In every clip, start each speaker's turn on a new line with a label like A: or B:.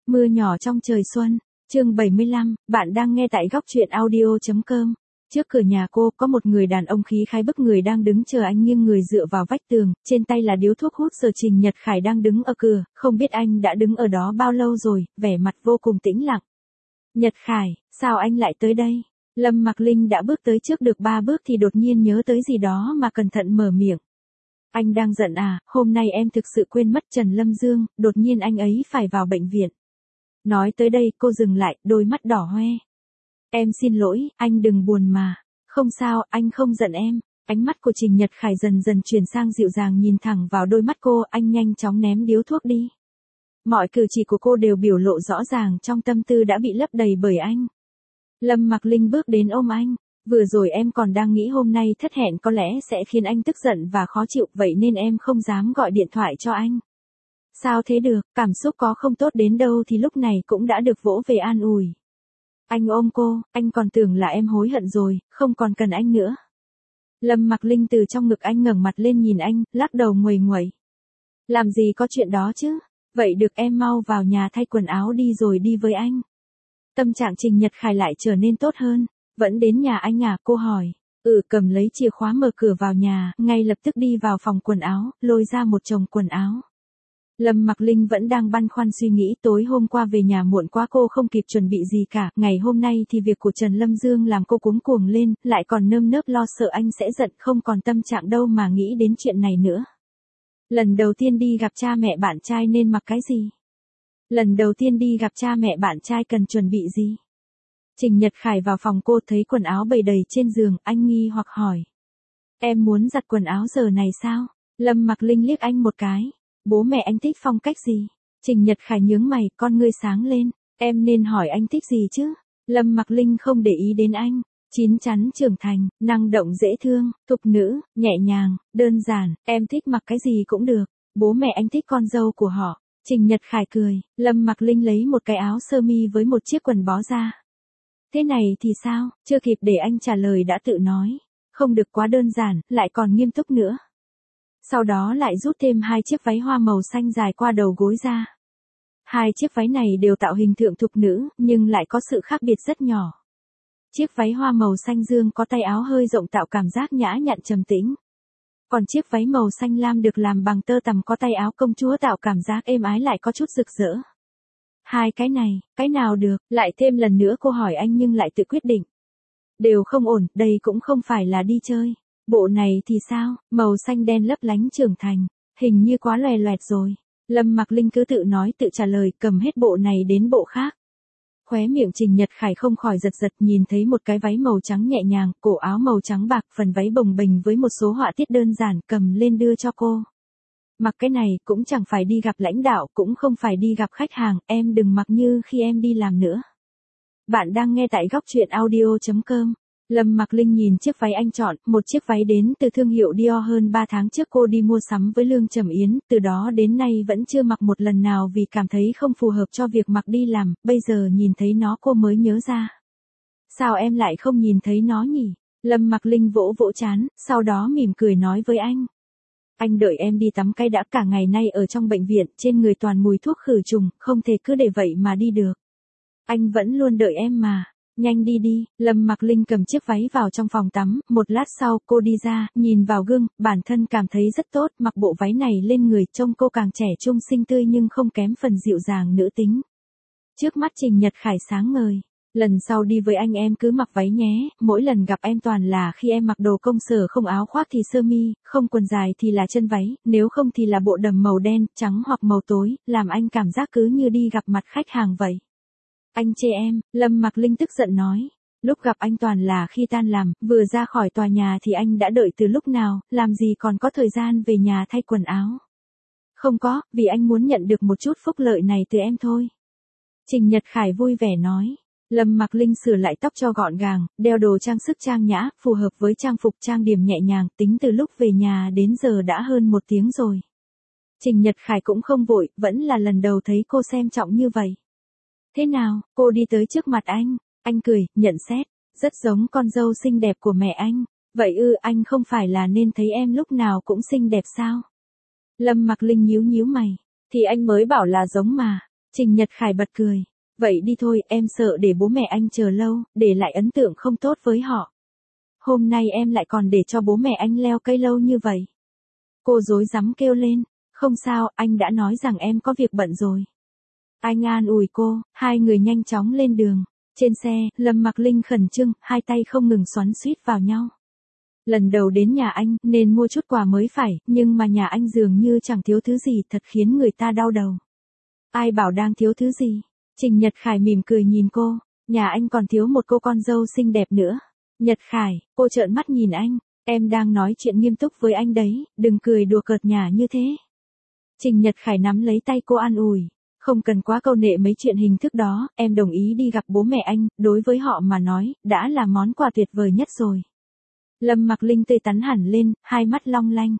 A: Mưa nhỏ trong trời xuân, chương 75, bạn đang nghe tại góc truyện audio.com. Trước cửa nhà cô có một người đàn ông khí khái bức người đang đứng chờ anh nghiêng người dựa vào vách tường, trên tay là điếu thuốc hút. Giờ Trình Nhật Khải đang đứng ở cửa, không biết anh đã đứng ở đó bao lâu rồi, vẻ mặt vô cùng tĩnh lặng. Nhật Khải, sao anh lại tới đây? Lâm Mặc Linh đã bước tới trước được 3 bước thì đột nhiên nhớ tới gì đó mà cẩn thận mở miệng. Anh đang giận à, hôm nay em thực sự quên mất Trần Lâm Dương, đột nhiên anh ấy phải vào bệnh viện. Nói tới đây cô dừng lại, đôi mắt đỏ hoe. Em xin lỗi, anh đừng buồn mà. Không sao, anh không giận em. Ánh mắt của Trình Nhật Khải dần dần chuyển sang dịu dàng nhìn thẳng vào đôi mắt cô, anh nhanh chóng ném điếu thuốc đi. Mọi cử chỉ của cô đều biểu lộ rõ ràng trong tâm tư đã bị lấp đầy bởi anh. Lâm Mặc Linh bước đến ôm anh. Vừa rồi em còn đang nghĩ hôm nay thất hẹn có lẽ sẽ khiến anh tức giận và khó chịu, vậy nên em không dám gọi điện thoại cho anh. Sao thế được, cảm xúc có không tốt đến đâu thì lúc này cũng đã được vỗ về an ủi. Anh ôm cô, anh còn tưởng là em hối hận rồi, không còn cần anh nữa. Lâm Mặc Linh từ trong ngực anh ngẩng mặt lên nhìn anh, lắc đầu nguầy nguậy. Làm gì có chuyện đó chứ, vậy được em mau vào nhà thay quần áo đi rồi đi với anh. Tâm trạng Trình Nhật Khải lại trở nên tốt hơn. Vẫn đến nhà anh à, cô hỏi. Cầm lấy chìa khóa mở cửa vào nhà, ngay lập tức đi vào phòng quần áo, lôi ra một chồng quần áo. Lâm Mặc Linh vẫn đang băn khoăn suy nghĩ, tối hôm qua về nhà muộn quá cô không kịp chuẩn bị gì cả, ngày hôm nay thì việc của Trần Lâm Dương làm cô cuống cuồng lên, lại còn nơm nớp lo sợ anh sẽ giận, không còn tâm trạng đâu mà nghĩ đến chuyện này nữa. Lần đầu tiên đi gặp cha mẹ bạn trai nên mặc cái gì? Lần đầu tiên đi gặp cha mẹ bạn trai cần chuẩn bị gì? Trình Nhật Khải vào phòng cô thấy quần áo bày đầy trên giường, anh nghi hoặc hỏi. Em muốn giặt quần áo giờ này sao? Lâm Mặc Linh liếc anh một cái. Bố mẹ anh thích phong cách gì? Trình Nhật Khải nhướng mày, con ngươi sáng lên. Em nên hỏi anh thích gì chứ? Lâm Mặc Linh không để ý đến anh. Chín chắn trưởng thành, năng động dễ thương, thục nữ, nhẹ nhàng, đơn giản, em thích mặc cái gì cũng được. Bố mẹ anh thích con dâu của họ. Trình Nhật Khải cười, Lâm Mặc Linh lấy một cái áo sơ mi với một chiếc quần bó ra. Thế này thì sao? Chưa kịp để anh trả lời đã tự nói. Không được quá đơn giản, lại còn nghiêm túc nữa. Sau đó lại rút thêm 2 chiếc váy hoa màu xanh dài qua đầu gối ra. 2 chiếc váy này đều tạo hình thượng thục nữ, nhưng lại có sự khác biệt rất nhỏ. Chiếc váy hoa màu xanh dương có tay áo hơi rộng tạo cảm giác nhã nhặn trầm tĩnh. Còn chiếc váy màu xanh lam được làm bằng tơ tằm có tay áo công chúa tạo cảm giác êm ái lại có chút rực rỡ. 2 cái này, cái nào được, lại thêm lần nữa cô hỏi anh nhưng lại tự quyết định. Đều không ổn, đây cũng không phải là đi chơi. Bộ này thì sao, màu xanh đen lấp lánh trưởng thành, hình như quá loè loẹt rồi. Lâm Mặc Linh cứ tự nói tự trả lời, cầm hết bộ này đến bộ khác. Khóe miệng Trình Nhật Khải không khỏi giật giật, nhìn thấy một cái váy màu trắng nhẹ nhàng, cổ áo màu trắng bạc, phần váy bồng bềnh với một số họa tiết đơn giản, cầm lên đưa cho cô. Mặc cái này cũng chẳng phải đi gặp lãnh đạo, cũng không phải đi gặp khách hàng, em đừng mặc như khi em đi làm nữa. Bạn đang nghe tại góc truyện audio.com. Lâm Mặc Linh nhìn chiếc váy anh chọn, một chiếc váy đến từ thương hiệu Dior, hơn 3 tháng trước cô đi mua sắm với Lương Trầm Yến, từ đó đến nay vẫn chưa mặc một lần nào vì cảm thấy không phù hợp cho việc mặc đi làm, bây giờ nhìn thấy nó cô mới nhớ ra. Sao em lại không nhìn thấy nó nhỉ? Lâm Mặc Linh vỗ vỗ trán, sau đó mỉm cười nói với anh. Anh đợi em đi tắm cái đã, cả ngày nay ở trong bệnh viện, trên người toàn mùi thuốc khử trùng, không thể cứ để vậy mà đi được. Anh vẫn luôn đợi em mà. Nhanh đi đi, Lâm Mặc Linh cầm chiếc váy vào trong phòng tắm, một lát sau cô đi ra, nhìn vào gương, bản thân cảm thấy rất tốt, mặc bộ váy này lên người trông cô càng trẻ trung xinh tươi nhưng không kém phần dịu dàng nữ tính. Trước mắt Trình Nhật Khải sáng ngời, lần sau đi với anh em cứ mặc váy nhé, mỗi lần gặp em toàn là khi em mặc đồ công sở, không áo khoác thì sơ mi, không quần dài thì là chân váy, nếu không thì là bộ đầm màu đen, trắng hoặc màu tối, làm anh cảm giác cứ như đi gặp mặt khách hàng vậy. Anh chê em, Lâm Mặc Linh tức giận nói. Lúc gặp anh toàn là khi tan làm, vừa ra khỏi tòa nhà thì anh đã đợi từ lúc nào, làm gì còn có thời gian về nhà thay quần áo. Không có, vì anh muốn nhận được một chút phúc lợi này từ em thôi. Trình Nhật Khải vui vẻ nói. Lâm Mặc Linh sửa lại tóc cho gọn gàng, đeo đồ trang sức trang nhã, phù hợp với trang phục trang điểm nhẹ nhàng, tính từ lúc về nhà đến giờ đã hơn 1 tiếng rồi. Trình Nhật Khải cũng không vội, vẫn là lần đầu thấy cô xem trọng như vậy. Thế nào, cô đi tới trước mặt anh cười, nhận xét, rất giống con dâu xinh đẹp của mẹ anh. Vậy anh không phải là nên thấy em lúc nào cũng xinh đẹp sao? Lâm Mặc Linh nhíu nhíu mày, thì anh mới bảo là giống mà. Trình Nhật Khải bật cười. Vậy đi thôi, em sợ để bố mẹ anh chờ lâu, để lại ấn tượng không tốt với họ. Hôm nay em lại còn để cho bố mẹ anh leo cây lâu như vậy. Cô rối rắm kêu lên. Không sao, anh đã nói rằng em có việc bận rồi. Anh an ủi cô, hai người nhanh chóng lên đường. Trên xe, Lâm Mặc Linh khẩn trương, hai tay không ngừng xoắn xuýt vào nhau. Lần đầu đến nhà anh, nên mua chút quà mới phải, nhưng mà nhà anh dường như chẳng thiếu thứ gì, thật khiến người ta đau đầu. Ai bảo đang thiếu thứ gì? Trình Nhật Khải mỉm cười nhìn cô, nhà anh còn thiếu một cô con dâu xinh đẹp nữa. Nhật Khải, cô trợn mắt nhìn anh, em đang nói chuyện nghiêm túc với anh đấy, đừng cười đùa cợt nhả như thế. Trình Nhật Khải nắm lấy tay cô an ủi, không cần quá câu nệ mấy chuyện hình thức đó, em đồng ý đi gặp bố mẹ anh, đối với họ mà nói, đã là món quà tuyệt vời nhất rồi. Lâm Mặc Linh tươi tắn hẳn lên, hai mắt long lanh.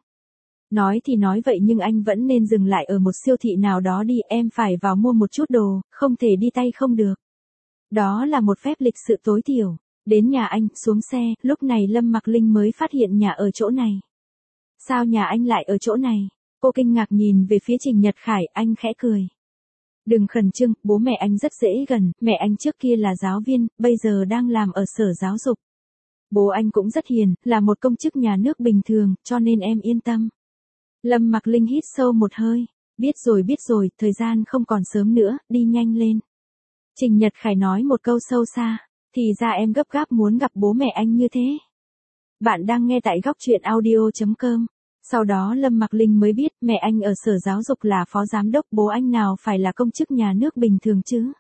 A: Nói thì nói vậy nhưng anh vẫn nên dừng lại ở một siêu thị nào đó đi, em phải vào mua một chút đồ, không thể đi tay không được. Đó là một phép lịch sự tối thiểu. Đến nhà anh, xuống xe, lúc này Lâm Mặc Linh mới phát hiện nhà ở chỗ này. Sao nhà anh lại ở chỗ này? Cô kinh ngạc nhìn về phía Trình Nhật Khải, anh khẽ cười. Đừng khẩn trương, bố mẹ anh rất dễ gần, mẹ anh trước kia là giáo viên, bây giờ đang làm ở sở giáo dục. Bố anh cũng rất hiền, là một công chức nhà nước bình thường, cho nên em yên tâm. Lâm Mặc Linh hít sâu một hơi. Biết rồi, thời gian không còn sớm nữa, đi nhanh lên. Trình Nhật Khải nói một câu sâu xa. Thì ra em gấp gáp muốn gặp bố mẹ anh như thế. Bạn đang nghe tại góc truyện audio.com. Sau đó Lâm Mặc Linh mới biết mẹ anh ở sở giáo dục là phó giám đốc, bố anh nào phải là công chức nhà nước bình thường chứ.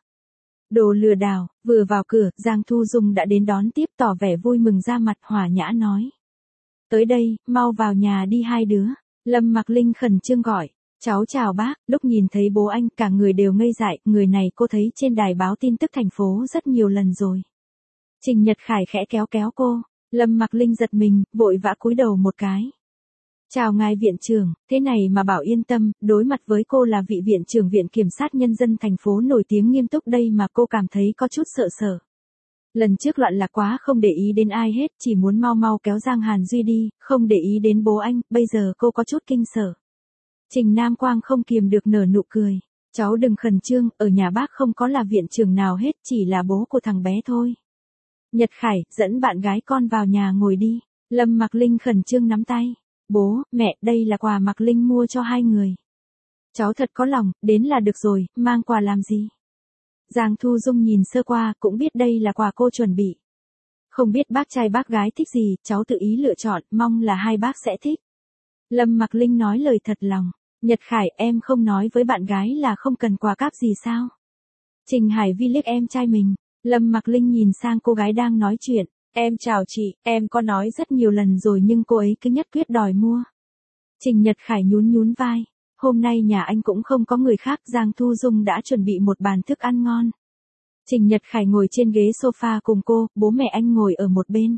A: Đồ lừa đảo. Vừa vào cửa, Giang Thu Dung đã đến đón tiếp, tỏ vẻ vui mừng ra mặt, hòa nhã nói. Tới đây, mau vào nhà đi hai đứa. Lâm Mặc Linh khẩn trương gọi. Cháu chào bác. Lúc nhìn thấy bố anh, cả người đều ngây dại, người này cô thấy trên đài báo tin tức thành phố rất nhiều lần rồi. Trình Nhật Khải khẽ kéo cô. Lâm Mặc Linh giật mình, vội vã cúi đầu một cái. Chào ngài viện trưởng, thế này mà bảo yên tâm, đối mặt với cô là vị viện trưởng Viện Kiểm sát Nhân dân thành phố nổi tiếng nghiêm túc đây mà cô cảm thấy có chút sợ. Lần trước loạn lạc quá, không để ý đến ai hết, chỉ muốn mau kéo Giang Hàn Duy đi, không để ý đến bố anh, bây giờ cô có chút kinh sợ. Trình Nam Quang không kiềm được nở nụ cười. Cháu đừng khẩn trương, ở nhà bác không có là viện trưởng nào hết, chỉ là bố của thằng bé thôi. Nhật Khải, dẫn bạn gái con vào nhà ngồi đi. Lâm Mặc Linh khẩn trương nắm tay. Bố, mẹ, đây là quà Mặc Linh mua cho hai người. Cháu thật có lòng, đến là được rồi, mang quà làm gì? Giang Thu Dung nhìn sơ qua, cũng biết đây là quà cô chuẩn bị. Không biết bác trai bác gái thích gì, cháu tự ý lựa chọn, mong là hai bác sẽ thích. Lâm Mặc Linh nói lời thật lòng. Nhật Khải, em không nói với bạn gái là không cần quà cáp gì sao? Trình Hải Vi liếc em trai mình. Lâm Mặc Linh nhìn sang cô gái đang nói chuyện. Em chào chị, em có nói rất nhiều lần rồi nhưng cô ấy cứ nhất quyết đòi mua. Trình Nhật Khải nhún vai. Hôm nay nhà anh cũng không có người khác, Giang Thu Dung đã chuẩn bị một bàn thức ăn ngon. Trình Nhật Khải ngồi trên ghế sofa cùng cô, bố mẹ anh ngồi ở một bên.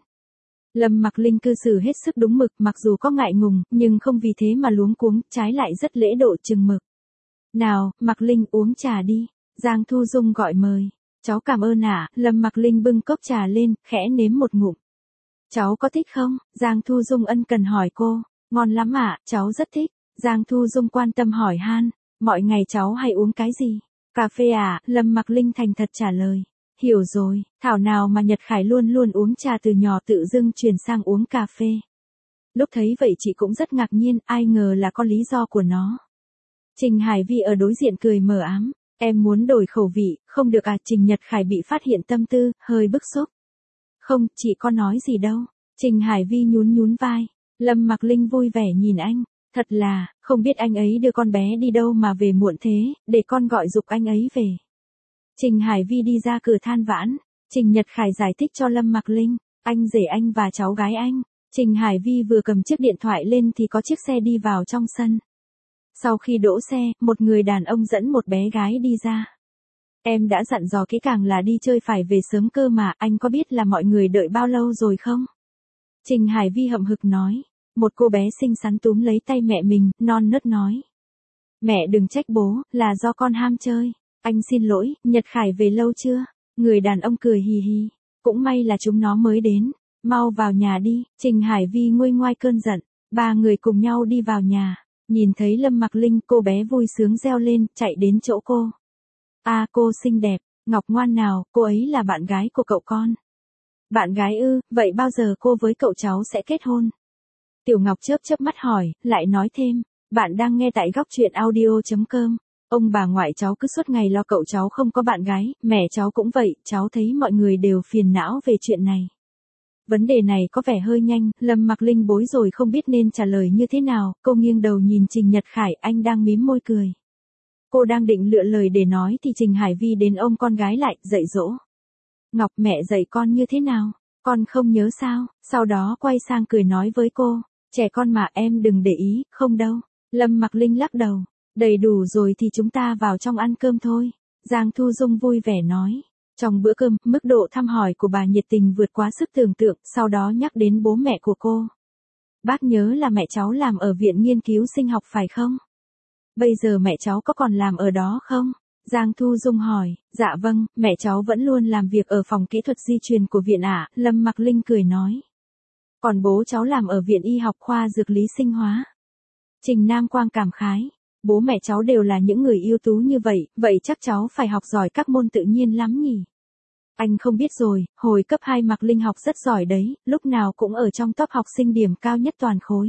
A: Lâm Mặc Linh cư xử hết sức đúng mực, mặc dù có ngại ngùng, nhưng không vì thế mà luống cuống, trái lại rất lễ độ chừng mực. Nào, Mặc Linh uống trà đi. Giang Thu Dung gọi mời. Cháu cảm ơn ạ. Lâm Mặc Linh bưng cốc trà lên, khẽ nếm một ngụm. Cháu có thích không? Giang Thu Dung ân cần hỏi cô. Ngon lắm ạ, cháu rất thích. Giang Thu Dung quan tâm hỏi han. Mọi ngày cháu hay uống cái gì? Cà phê à? Lâm Mặc Linh thành thật trả lời. Hiểu rồi, thảo nào mà Nhật Khải luôn uống trà từ nhỏ tự dưng chuyển sang uống cà phê. Lúc thấy vậy chị cũng rất ngạc nhiên, ai ngờ là có lý do của nó. Trình Hải Vi ở đối diện cười mờ ám. Em muốn đổi khẩu vị, không được à? Trình Nhật Khải bị phát hiện tâm tư, hơi bức xúc. Không, chị có nói gì đâu. Trình Hải Vi nhún vai. Lâm Mặc Linh vui vẻ nhìn anh. Thật là, không biết anh ấy đưa con bé đi đâu mà về muộn thế, để con gọi giục anh ấy về. Trình Hải Vi đi ra cửa than vãn. Trình Nhật Khải giải thích cho Lâm Mặc Linh. Anh rể anh và cháu gái anh. Trình Hải Vi vừa cầm chiếc điện thoại lên thì có chiếc xe đi vào trong sân. Sau khi đỗ xe, một người đàn ông dẫn một bé gái đi ra. Em đã dặn dò kỹ càng là đi chơi phải về sớm cơ mà, anh có biết là mọi người đợi bao lâu rồi không? Trình Hải Vi hậm hực nói. Một cô bé xinh xắn túm lấy tay mẹ mình, non nớt nói. Mẹ đừng trách bố, là do con ham chơi. Anh xin lỗi, Nhật Khải về lâu chưa? Người đàn ông cười hì hì. Cũng may là chúng nó mới đến. Mau vào nhà đi. Trình Hải Vi nguôi ngoai cơn giận. Ba người cùng nhau đi vào nhà. Nhìn thấy Lâm Mặc Linh, cô bé vui sướng reo lên, chạy đến chỗ cô. À cô xinh đẹp, Ngọc ngoan nào, cô ấy là bạn gái của cậu con. Bạn gái ư, vậy bao giờ cô với cậu cháu sẽ kết hôn? Tiểu Ngọc chớp chớp mắt hỏi, lại nói thêm, bạn đang nghe tại góc truyện audio.com. Ông bà ngoại cháu cứ suốt ngày lo cậu cháu không có bạn gái, mẹ cháu cũng vậy, cháu thấy mọi người đều phiền não về chuyện này. Vấn đề này có vẻ hơi nhanh, Lâm Mặc Linh bối rồi không biết nên trả lời như thế nào, cô nghiêng đầu nhìn Trình Nhật Khải, anh đang mím môi cười. Cô đang định lựa lời để nói thì Trình Hải Vi đến ôm con gái lại, dạy dỗ. Ngọc mẹ dạy con như thế nào? Con không nhớ sao? Sau đó quay sang cười nói với cô, trẻ con mà em đừng để ý, không đâu. Lâm Mặc Linh lắc đầu, đầy đủ rồi thì chúng ta vào trong ăn cơm thôi. Giang Thu Dung vui vẻ nói. Trong bữa cơm, mức độ thăm hỏi của bà nhiệt tình vượt quá sức tưởng tượng, sau đó nhắc đến bố mẹ của cô. Bác nhớ là mẹ cháu làm ở viện nghiên cứu sinh học phải không? Bây giờ mẹ cháu có còn làm ở đó không? Giang Thu Dung hỏi, dạ vâng, mẹ cháu vẫn luôn làm việc ở phòng kỹ thuật di truyền của viện ạ, Lâm Mặc Linh cười nói. Còn bố cháu làm ở viện y học khoa dược lý sinh hóa. Trình Nam Quang cảm khái, bố mẹ cháu đều là những người ưu tú như vậy, vậy chắc cháu phải học giỏi các môn tự nhiên lắm nhỉ? Anh không biết rồi, hồi cấp 2 Mặc Linh học rất giỏi đấy, lúc nào cũng ở trong top học sinh điểm cao nhất toàn khối.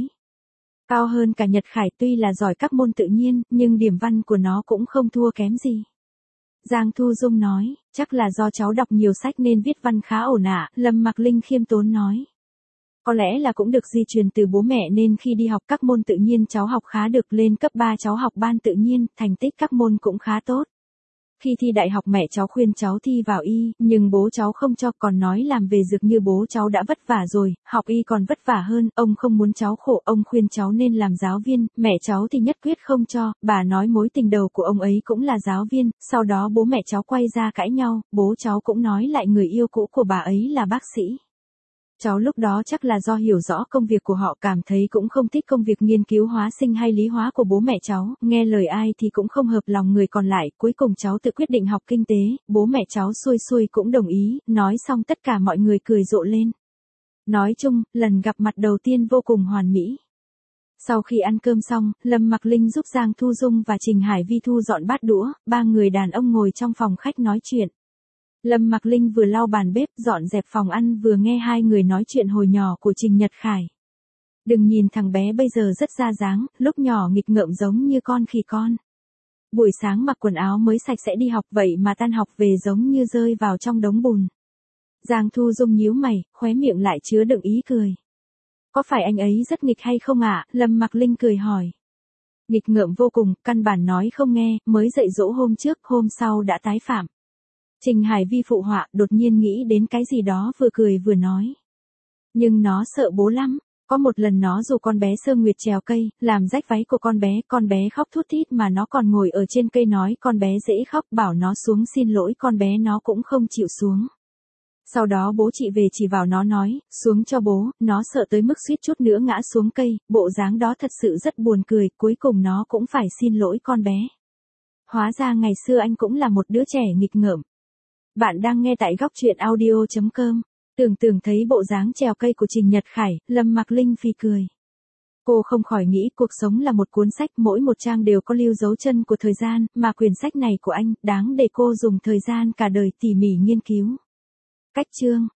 A: Cao hơn cả Nhật Khải, tuy là giỏi các môn tự nhiên, nhưng điểm văn của nó cũng không thua kém gì. Giang Thu Dung nói, chắc là do cháu đọc nhiều sách nên viết văn khá ổn ạ, Lâm Mặc Linh khiêm tốn nói. Có lẽ là cũng được di truyền từ bố mẹ nên khi đi học các môn tự nhiên cháu học khá được, lên cấp 3 cháu học ban tự nhiên, thành tích các môn cũng khá tốt. Khi thi đại học mẹ cháu khuyên cháu thi vào y, nhưng bố cháu không cho, còn nói làm về dược như bố cháu đã vất vả rồi, học y còn vất vả hơn, ông không muốn cháu khổ, ông khuyên cháu nên làm giáo viên, mẹ cháu thì nhất quyết không cho, bà nói mối tình đầu của ông ấy cũng là giáo viên, sau đó bố mẹ cháu quay ra cãi nhau, bố cháu cũng nói lại người yêu cũ của bà ấy là bác sĩ. Cháu lúc đó chắc là do hiểu rõ công việc của họ, cảm thấy cũng không thích công việc nghiên cứu hóa sinh hay lý hóa của bố mẹ cháu, nghe lời ai thì cũng không hợp lòng người còn lại, cuối cùng cháu tự quyết định học kinh tế, bố mẹ cháu xuôi xuôi cũng đồng ý, nói xong tất cả mọi người cười rộ lên. Nói chung, lần gặp mặt đầu tiên vô cùng hoàn mỹ. Sau khi ăn cơm xong, Lâm Mặc Linh giúp Giang Thu Dung và Trình Hải Vi thu dọn bát đũa, ba người đàn ông ngồi trong phòng khách nói chuyện. Lâm Mặc Linh vừa lau bàn bếp, dọn dẹp phòng ăn vừa nghe hai người nói chuyện hồi nhỏ của Trình Nhật Khải. Đừng nhìn thằng bé bây giờ rất ra dáng, lúc nhỏ nghịch ngợm giống như con khỉ con. Buổi sáng mặc quần áo mới sạch sẽ đi học, vậy mà tan học về giống như rơi vào trong đống bùn. Giang Thu Dung nhíu mày, khóe miệng lại chứa đựng ý cười. Có phải anh ấy rất nghịch hay không ạ? Lâm Mặc Linh cười hỏi. Nghịch ngợm vô cùng, căn bản nói không nghe, mới dạy dỗ hôm trước, hôm sau đã tái phạm. Trình Hải Vi phụ họa, đột nhiên nghĩ đến cái gì đó vừa cười vừa nói. Nhưng nó sợ bố lắm. Có một lần nó rủ con bé Sơ Nguyệt trèo cây, làm rách váy của con bé khóc thút thít mà nó còn ngồi ở trên cây nói con bé dễ khóc, bảo nó xuống xin lỗi, con bé nó cũng không chịu xuống. Sau đó bố chị về chỉ vào nó nói, xuống cho bố, nó sợ tới mức suýt chút nữa ngã xuống cây, bộ dáng đó thật sự rất buồn cười, cuối cùng nó cũng phải xin lỗi con bé. Hóa ra ngày xưa anh cũng là một đứa trẻ nghịch ngợm. Bạn đang nghe tại góc truyện audio.com. Tưởng thấy bộ dáng trèo cây của Trình Nhật Khải, Lâm Mặc Linh phì cười. Cô không khỏi nghĩ cuộc sống là một cuốn sách, mỗi một trang đều có lưu dấu chân của thời gian, mà quyển sách này của anh, đáng để cô dùng thời gian cả đời tỉ mỉ nghiên cứu. Cách chương